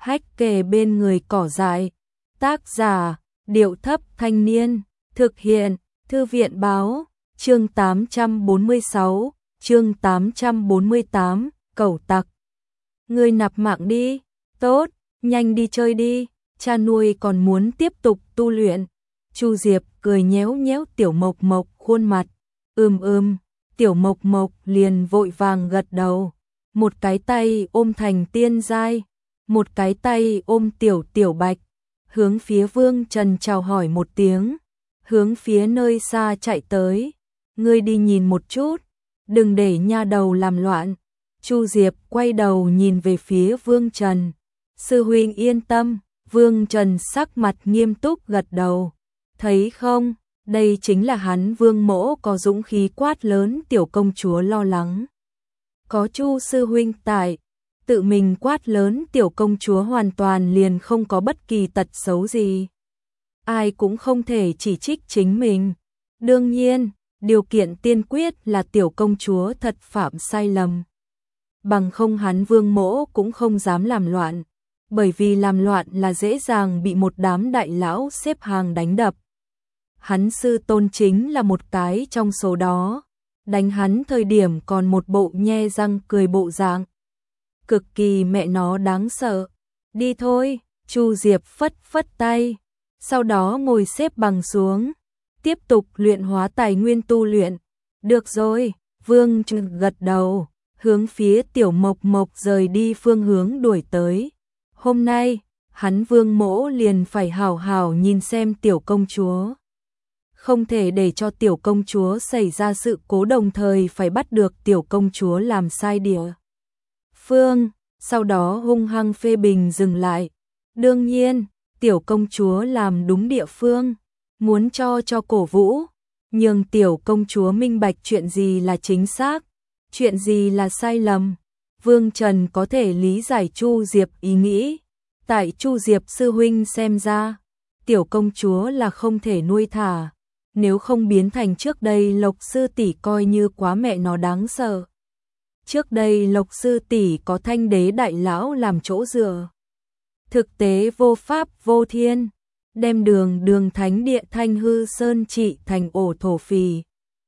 hách kề bên người cỏ dại. Tác giả, Điệu Thấp Thanh Niên. Thực hiện, Thư viện báo. Chương 846, chương 848, cẩu tặc. Ngươi nạp mạng đi. Tốt, nhanh đi chơi đi. Cha nuôi còn muốn tiếp tục tu luyện. Chu Diệp cười nhéo nhéo Tiểu Mộc Mộc khuôn mặt. Tiểu Mộc Mộc liền vội vàng gật đầu. Một cái tay ôm Thành Tiên Giai, một cái tay ôm Tiểu Tiểu Bạch, hướng phía Vương Trần chào hỏi một tiếng, hướng phía nơi xa chạy tới. Ngươi đi nhìn một chút, đừng để nha đầu làm loạn. Chu Diệp quay đầu nhìn về phía Vương Trần. Sư huynh yên tâm. Vương Trần sắc mặt nghiêm túc gật đầu. Thấy không, đây chính là hắn Vương Mỗ có dũng khí quát lớn Tiểu công chúa lo lắng. Có Chu sư huynh tại, tự mình quát lớn Tiểu công chúa hoàn toàn liền không có bất kỳ tật xấu gì. Ai cũng không thể chỉ trích chính mình. Đương nhiên, điều kiện tiên quyết là Tiểu công chúa thật phạm sai lầm. Bằng không hắn Vương Mỗ cũng không dám làm loạn, bởi vì làm loạn là dễ dàng bị một đám đại lão xếp hàng đánh đập. Hắn sư tôn chính là một cái trong số đó, đánh hắn thời điểm còn một bộ nhe răng cười bộ dạng. Cực kỳ mẹ nó đáng sợ. Đi thôi, Chu Diệp phất phất tay, sau đó ngồi xếp bằng xuống, tiếp tục luyện hóa tài nguyên tu luyện. Được rồi, Vương Trần gật đầu, hướng phía Tiểu Mộc Mộc rời đi phương hướng đuổi tới. Hôm nay, hắn Vương Mỗ liền phải hảo hảo nhìn xem Tiểu công chúa. Không thể để cho Tiểu công chúa xảy ra sự cố, đồng thời phải bắt được Tiểu công chúa làm sai địa phương, sau đó hung hăng phê bình dừng lại. Đương nhiên, Tiểu công chúa làm đúng địa phương, muốn cho cổ vũ, nhưng Tiểu công chúa minh bạch chuyện gì là chính xác, chuyện gì là sai lầm. Vương Trần có thể lý giải Chu Diệp ý nghĩ. Tại Chu Diệp sư huynh xem ra, Tiểu công chúa là không thể nuôi thả, nếu không biến thành trước đây Lộc sư tỷ coi như quá mẹ nó đáng sợ. Trước đây Lộc sư tỷ có Thanh đế đại lão làm chỗ dựa, thực tế vô pháp vô thiên, đem đường thánh địa Thanh Hư Sơn trị thành ổ thổ phỉ.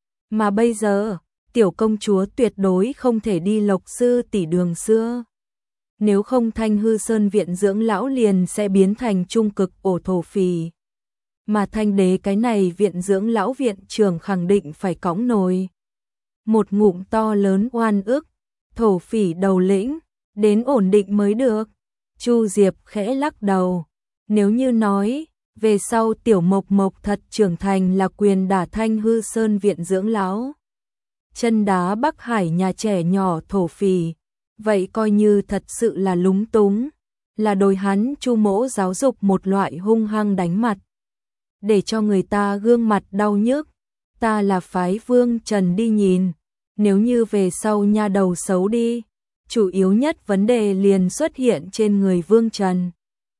Mà bây giờ, Tiểu công chúa tuyệt đối không thể đi Lộc sư tỷ đường xưa. Nếu không Thanh Hư Sơn viện dưỡng lão liền sẽ biến thành trung cực ổ thổ phỉ. Mà Thanh đế cái này viện dưỡng lão viện trưởng khẳng định phải cõng nồi một ngụm to lớn oan ức, thổ phỉ đầu lĩnh, đến ổn định mới được. Chu Diệp khẽ lắc đầu. Nếu như nói, về sau Tiểu Mộc Mộc thật trưởng thành là quyền đả Thanh Hư Sơn viện dưỡng lão, chân đá Bắc Hải nhà trẻ nhỏ thổ phỉ, vậy coi như thật sự là lúng túng, là đôi hắn Chu Mỗ giáo dục một loại hung hăng đánh mặt, để cho người ta gương mặt đau nhức. Ta là phái Vương Trần đi nhìn, nếu như về sau nha đầu xấu đi, chủ yếu nhất vấn đề liền xuất hiện trên người Vương Trần.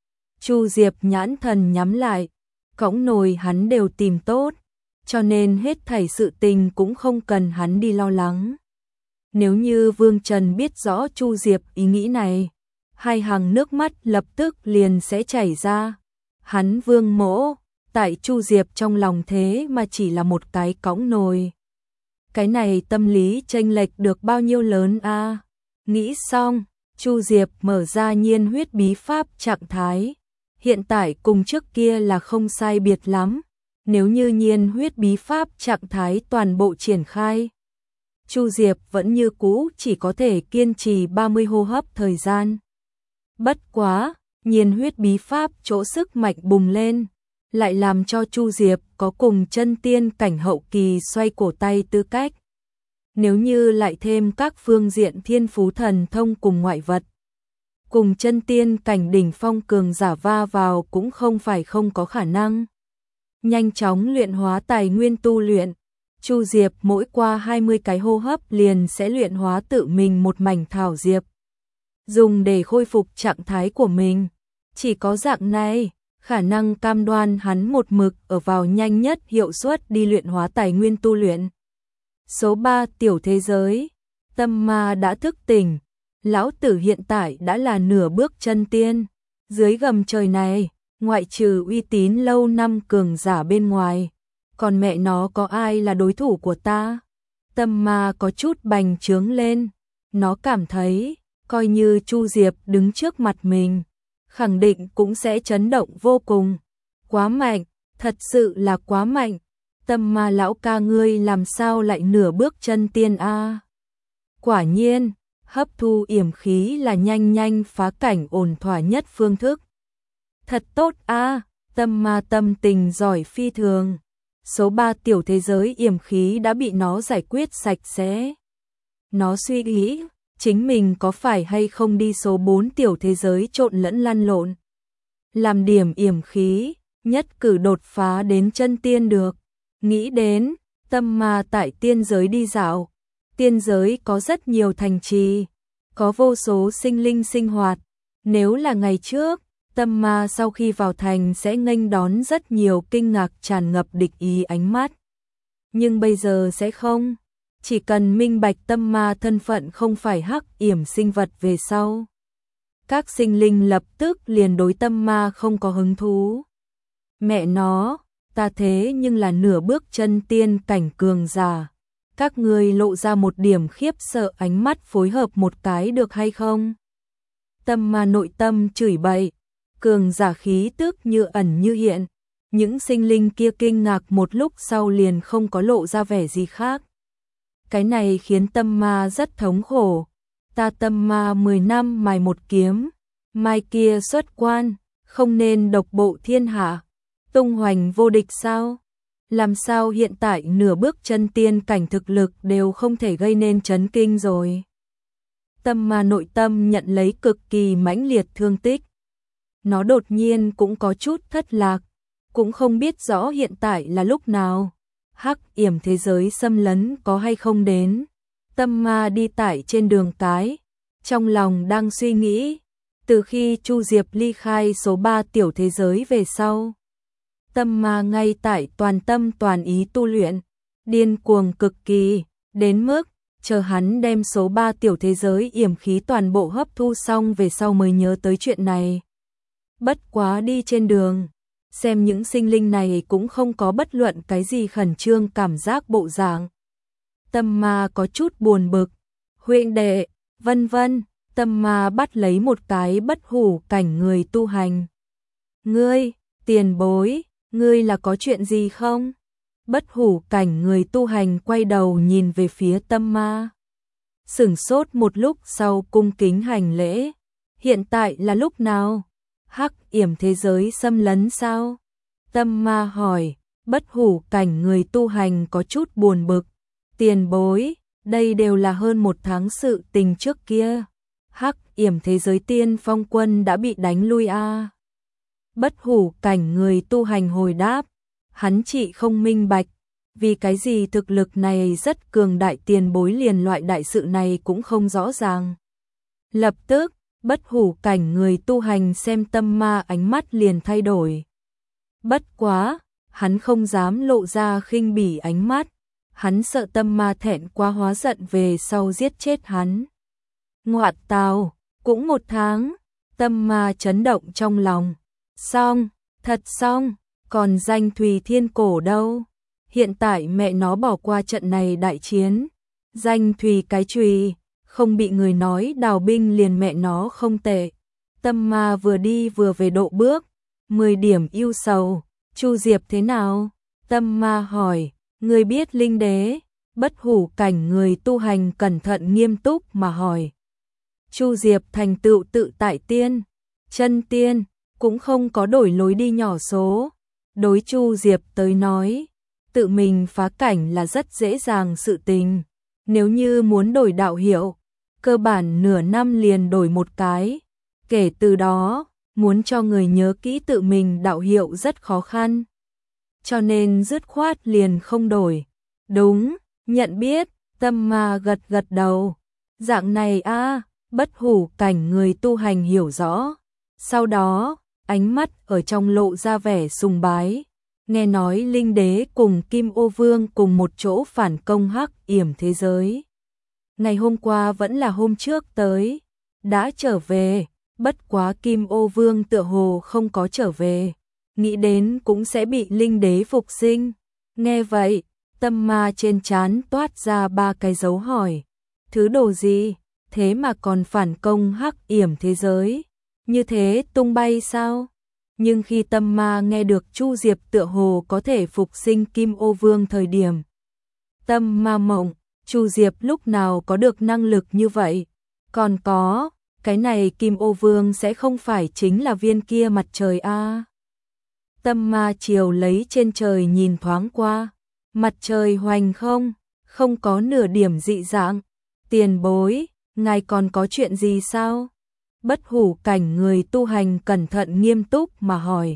Chu Diệp nhãn thần nhắm lại, cõng nồi hắn đều tìm tốt, cho nên hết thảy sự tình cũng không cần hắn đi lo lắng. Nếu như Vương Trần biết rõ Chu Diệp ý nghĩ này, hai hàng nước mắt lập tức liền sẽ chảy ra. Hắn Vương Mỗ, tại Chu Diệp trong lòng thế mà chỉ là một cái cõng nồi. Cái này tâm lý chênh lệch được bao nhiêu lớn a? Nghĩ xong, Chu Diệp mở ra nhiên huyết bí pháp trạng thái. Hiện tại cùng trước kia là không sai biệt lắm. Nếu như nhiên huyết bí pháp trạng thái toàn bộ triển khai, Chu Diệp vẫn như cũ chỉ có thể kiên trì 30 hô hấp thời gian. Bất quá, nhiên huyết bí pháp chỗ sức mạnh bùng lên, lại làm cho Chu Diệp có cùng chân tiên cảnh hậu kỳ xoay cổ tay tư cách. Nếu như lại thêm các phương diện thiên phú thần thông cùng ngoại vật, cùng chân tiên cảnh đỉnh phong cường giả va vào cũng không phải không có khả năng. Nhanh chóng luyện hóa tài nguyên tu luyện, Chu Diệp mỗi qua 20 cái hô hấp liền sẽ luyện hóa tự mình một mảnh thảo diệp, dùng để khôi phục trạng thái của mình. Chỉ có dạng này, khả năng cam đoan hắn một mực ở vào nhanh nhất hiệu suất đi luyện hóa tài nguyên tu luyện. Số 3 tiểu thế giới, tâm ma đã thức tỉnh, lão tử hiện tại đã là nửa bước chân tiên, Dưới gầm trời này, ngoại trừ uy tín lâu năm cường giả bên ngoài, còn mẹ nó có ai là đối thủ của ta? Tâm ma có chút bành trướng lên, nó cảm thấy, coi như Chu Diệp đứng trước mặt mình, khẳng định cũng sẽ chấn động vô cùng. Quá mạnh, thật sự là quá mạnh. Tâm ma lão ca ngươi làm sao lại nửa bước chân tiên a? Quả nhiên, hấp thu yểm khí là nhanh nhanh phá cảnh ổn thỏa nhất phương thức. Thật tốt a, tâm ma tâm tình giỏi phi thường. Số 3 tiểu thế giới yểm khí đã bị nó giải quyết sạch sẽ. Nó suy nghĩ, chính mình có phải hay không đi số 4 tiểu thế giới trộn lẫn lăn lộn. Làm điểm yểm khí, nhất cử đột phá đến chân tiên được. Nghĩ đến, tâm ma tại tiên giới đi dạo. Tiên giới có rất nhiều thành trì, có vô số sinh linh sinh hoạt. Nếu là ngày trước, tâm ma sau khi vào thành sẽ nghênh đón rất nhiều kinh ngạc tràn ngập địch ý ánh mắt. Nhưng bây giờ sẽ không. Chỉ cần minh bạch tâm ma thân phận không phải hắc yểm sinh vật về sau. Các sinh linh lập tức liền đối tâm ma không có hứng thú. Mẹ nó, ta thế nhưng là nửa bước chân tiên cảnh cường giả. Các ngươi lộ ra một điểm khiếp sợ ánh mắt phối hợp một cái được hay không? Tâm ma nội tâm chửi bậy, cường giả khí tức như ẩn như hiện. Những sinh linh kia kinh ngạc một lúc sau liền không có lộ ra vẻ gì khác. Cái này khiến tâm ma rất thống khổ. Ta tâm ma 10 năm mài một kiếm, mai kia xuất quan, không nên độc bộ thiên hạ, tung hoành vô địch sao? Làm sao hiện tại nửa bước chân tiên cảnh thực lực đều không thể gây nên chấn kinh rồi? Tâm ma nội tâm nhận lấy cực kỳ mãnh liệt thương tích. Nó đột nhiên cũng có chút thất lạc, cũng không biết rõ hiện tại là lúc nào. Hắc yểm thế giới xâm lấn có hay không đến. Tâm ma đi tải trên đường cái, trong lòng đang suy nghĩ, từ khi Chu Diệp ly khai số 3 tiểu thế giới về sau. Tâm ma ngay tại toàn tâm toàn ý tu luyện, điên cuồng cực kỳ, đến mức, chờ hắn đem số 3 tiểu thế giới yểm khí toàn bộ hấp thu xong về sau mới nhớ tới chuyện này. Bất quá đi trên đường, xem những sinh linh này cũng không có bất luận cái gì khẩn trương cảm giác bộ dạng. Tâm ma có chút buồn bực, huynh đệ, vân vân, tâm ma bắt lấy một cái bất hủ cảnh người tu hành. Ngươi, tiền bối, ngươi là có chuyện gì không? Bất hủ cảnh người tu hành quay đầu nhìn về phía tâm ma. Sửng sốt một lúc sau cung kính hành lễ. Hiện tại là lúc nào? Hắc yểm thế giới xâm lấn sao? Tâm ma hỏi. Bất hủ cảnh người tu hành có chút buồn bực. Tiền bối, đây đều là hơn một tháng sự tình trước kia. Hắc yểm thế giới tiên phong quân đã bị đánh lui a. Bất hủ cảnh người tu hành hồi đáp. Hắn chỉ không minh bạch. Vì cái gì thực lực này rất cường đại, tiền bối liền loại đại sự này cũng không rõ ràng. Lập tức, bất hủ cảnh người tu hành xem tâm ma ánh mắt liền thay đổi. Bất quá, hắn không dám lộ ra khinh bỉ ánh mắt. Hắn sợ tâm ma thẹn quá hóa giận về sau giết chết hắn. Ngoạt tào, cũng một tháng, tâm ma chấn động trong lòng. Xong, thật xong, còn danh Thùy Thiên Cổ đâu? Hiện tại mẹ nó bỏ qua trận này đại chiến. Danh Thùy cái chùy, không bị người nói đào binh liền mẹ nó không tệ. Tâm ma vừa đi vừa về độ bước, 10 điểm ưu sầu. Chu Diệp thế nào? Tâm ma hỏi, người biết linh đế? Bất hủ cảnh người tu hành cẩn thận nghiêm túc mà hỏi. Chu Diệp thành tựu tự tại tiên, chân tiên, cũng không có đổi lối đi nhỏ số. Đối Chu Diệp tới nói, tự mình phá cảnh là rất dễ dàng sự tình. Nếu như muốn đổi đạo hiệu, cơ bản nửa năm liền đổi một cái. Kể từ đó, muốn cho người nhớ kỹ tự mình đạo hiệu rất khó khăn. Cho nên dứt khoát liền không đổi. Đúng, nhận biết, tâm ma gật gật đầu. Dạng này a, bất hủ cảnh người tu hành hiểu rõ. Sau đó, ánh mắt ở trong lộ ra vẻ sùng bái. Nghe nói linh đế cùng Kim Ô Vương cùng một chỗ phản công hắc yểm thế giới. Ngày hôm qua vẫn là hôm trước tới. Đã trở về, Bất quá Kim Ô Vương tựa hồ không có trở về, nghĩ đến cũng sẽ bị linh đế phục sinh. Nghe vậy, Tâm Ma trên trán toát ra 3 cái dấu hỏi. Thứ đồ gì? Thế mà còn phản công hắc yểm thế giới? Như thế tung bay sao? Nhưng khi Tâm Ma nghe được Chu Diệp tựa hồ có thể phục sinh Kim Ô Vương thời điểm Tâm Ma mộng, Chu Diệp lúc nào có được năng lực như vậy? Còn có, cái này Kim Ô Vương sẽ không phải chính là viên kia mặt trời a? Tâm Ma chiều lấy trên trời nhìn thoáng qua, mặt trời hoành không, không có nửa điểm dị dạng. Tiền bối, ngài còn có chuyện gì sao? Bất hủ cảnh người tu hành cẩn thận nghiêm túc mà hỏi.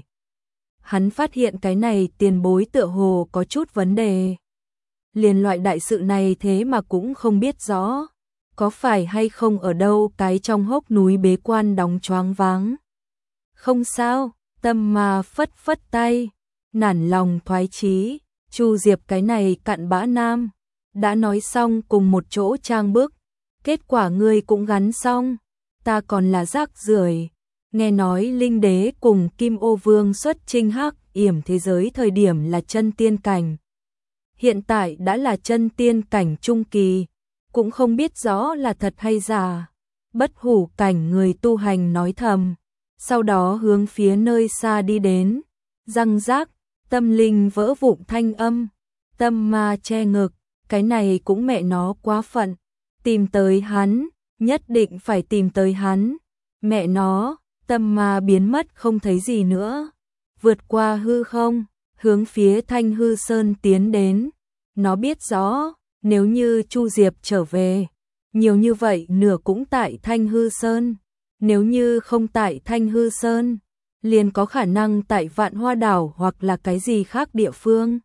Hắn phát hiện cái này tiền bối tựa hồ có chút vấn đề. Liền loại đại sự này thế mà cũng không biết rõ. Có phải hay không ở đâu cái trong hốc núi bế quan đóng choáng váng? Không sao, Tâm Ma phất phất tay, nản lòng thoái chí. Chu Diệp cái này cặn bã nam, đã nói xong cùng một chỗ trang bức, kết quả ngươi cũng gắn xong, ta còn là rác rưởi. Nghe nói linh đế cùng Kim Ô Vương xuất chinh hắc yểm thế giới thời điểm là chân tiên cảnh, hiện tại đã là chân tiên cảnh trung kỳ, cũng không biết rõ là thật hay giả. Bất hủ cảnh người tu hành nói thầm, sau đó hướng phía nơi xa đi đến. Răng rác, tâm linh vỡ vụn thanh âm. Tâm Ma che ngực, cái này cũng mẹ nó quá phận. Tìm tới hắn, nhất định phải tìm tới hắn. Mẹ nó, Tâm Ma biến mất không thấy gì nữa. Vượt qua hư không, hướng phía Thanh Hư Sơn tiến đến. Nó biết rõ, nếu như Chu Diệp trở về, nhiều như vậy nửa cũng tại Thanh Hư Sơn. Nếu như không tại Thanh Hư Sơn, liền có khả năng tại Vạn Hoa Đảo hoặc là cái gì khác địa phương.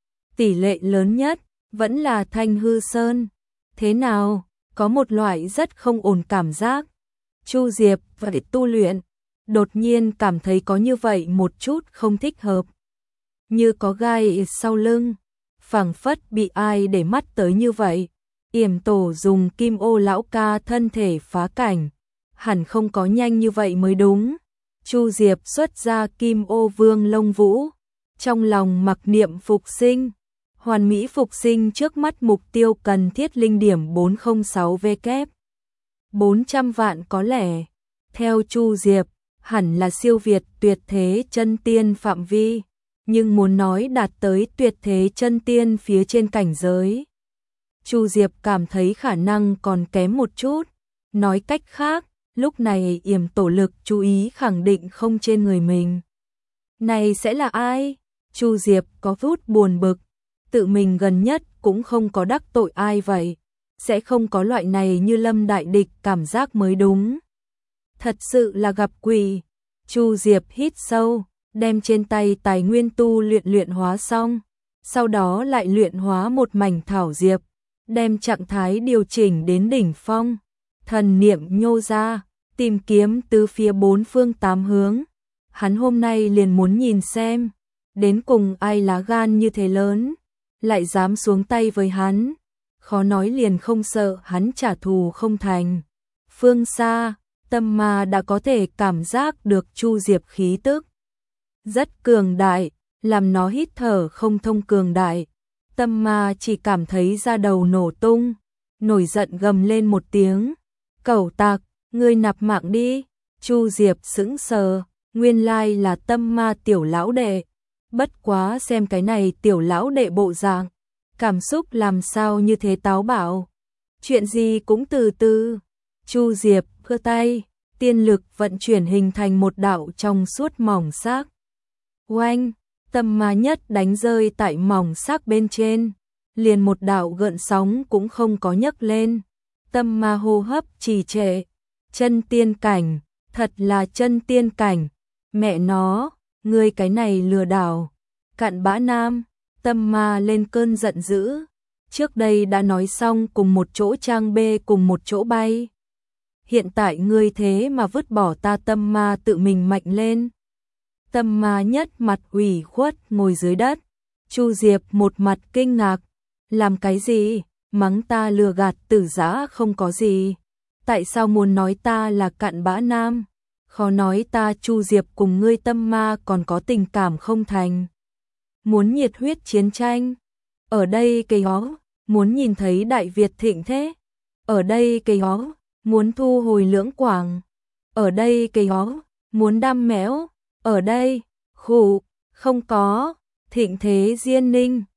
Tỷ lệ lớn nhất vẫn là Thanh Hư Sơn. Thế nào, có một loại rất không ổn cảm giác. Chu Diệp phải tu luyện, đột nhiên cảm thấy có như vậy một chút không thích hợp. Như có gai sau lưng, phảng phất bị ai để mắt tới như vậy. Yểm Tổ dùng Kim Ô lão ca thân thể phá cảnh, hẳn không có nhanh như vậy mới đúng. Chu Diệp xuất ra Kim Ô Vương lông vũ, trong lòng mặc niệm phục sinh. Hoàn mỹ phục sinh trước mắt mục tiêu cần thiết linh điểm 406W. 400 vạn có lẽ, theo Chu Diệp, hẳn là siêu việt tuyệt thế chân tiên phạm vi, nhưng muốn nói đạt tới tuyệt thế chân tiên phía trên cảnh giới, Chu Diệp cảm thấy khả năng còn kém một chút. Nói cách khác, lúc này Yểm Tổ lực chú ý khẳng định không trên người mình. Này sẽ là ai? Chu Diệp có chút buồn bực, tự mình gần nhất cũng không có đắc tội ai vậy, sẽ không có loại này như lâm đại địch cảm giác mới đúng. Thật sự là gặp quỷ. Chu Diệp hít sâu, đem trên tay tài nguyên tu luyện hóa xong, sau đó lại luyện hóa một mảnh thảo diệp, đem trạng thái điều chỉnh đến đỉnh phong. Thần niệm nhô ra, tìm kiếm từ phía bốn phương tám hướng. Hắn hôm nay liền muốn nhìn xem, đến cùng ai lá gan như thế lớn, lại dám xuống tay với hắn. Khó nói liền không sợ hắn trả thù không thành. Phương xa, Tâm Ma đã có thể cảm giác được Chu Diệp khí tức rất cường đại, làm nó hít thở không thông cường đại. Tâm Ma chỉ cảm thấy da đầu nổ tung, nổi giận gầm lên một tiếng. Cẩu tặc, ngươi nạp mạng đi. Chu Diệp sững sờ, nguyên lai là Tâm Ma tiểu lão đệ. Bất quá xem cái này tiểu lão đệ bộ dạng, cảm xúc làm sao như thế táo bạo. Chuyện gì cũng từ từ. Chu Diệp giơ tay, tiên lực vận chuyển hình thành một đạo trong suốt mỏng xác. Oanh, Tâm Ma nhất đánh rơi tại mỏng xác bên trên, liền một đạo gợn sóng cũng không có nhấc lên. Tâm Ma hô hấp trì trệ. Chân tiên cảnh, thật là chân tiên cảnh. Mẹ nó, ngươi cái này lừa đảo, cặn bã nam. Tâm Ma lên cơn giận dữ. Trước đây đã nói xong cùng một chỗ trang bê cùng một chỗ bay. Hiện tại ngươi thế mà vứt bỏ ta. Tâm Ma tự mình mạnh lên. Tâm Ma nhất mặt ủy khuất ngồi dưới đất. Chu Diệp một mặt kinh ngạc. Làm cái gì? Mắng ta lừa gạt tử dã không có gì. Tại sao muốn nói ta là cặn bã nam? khó nói ta Chu Diệp cùng ngươi tâm ma còn có tình cảm không thành. Muốn nhiệt huyết chiến tranh, ở đây cây hó, muốn nhìn thấy Đại Việt thịnh thế, ở đây cây hó, muốn thu hồi Lưỡng Quảng, ở đây cây hó, muốn đam mẽo, ở đây, khủ, không có, thịnh thế Diên Ninh.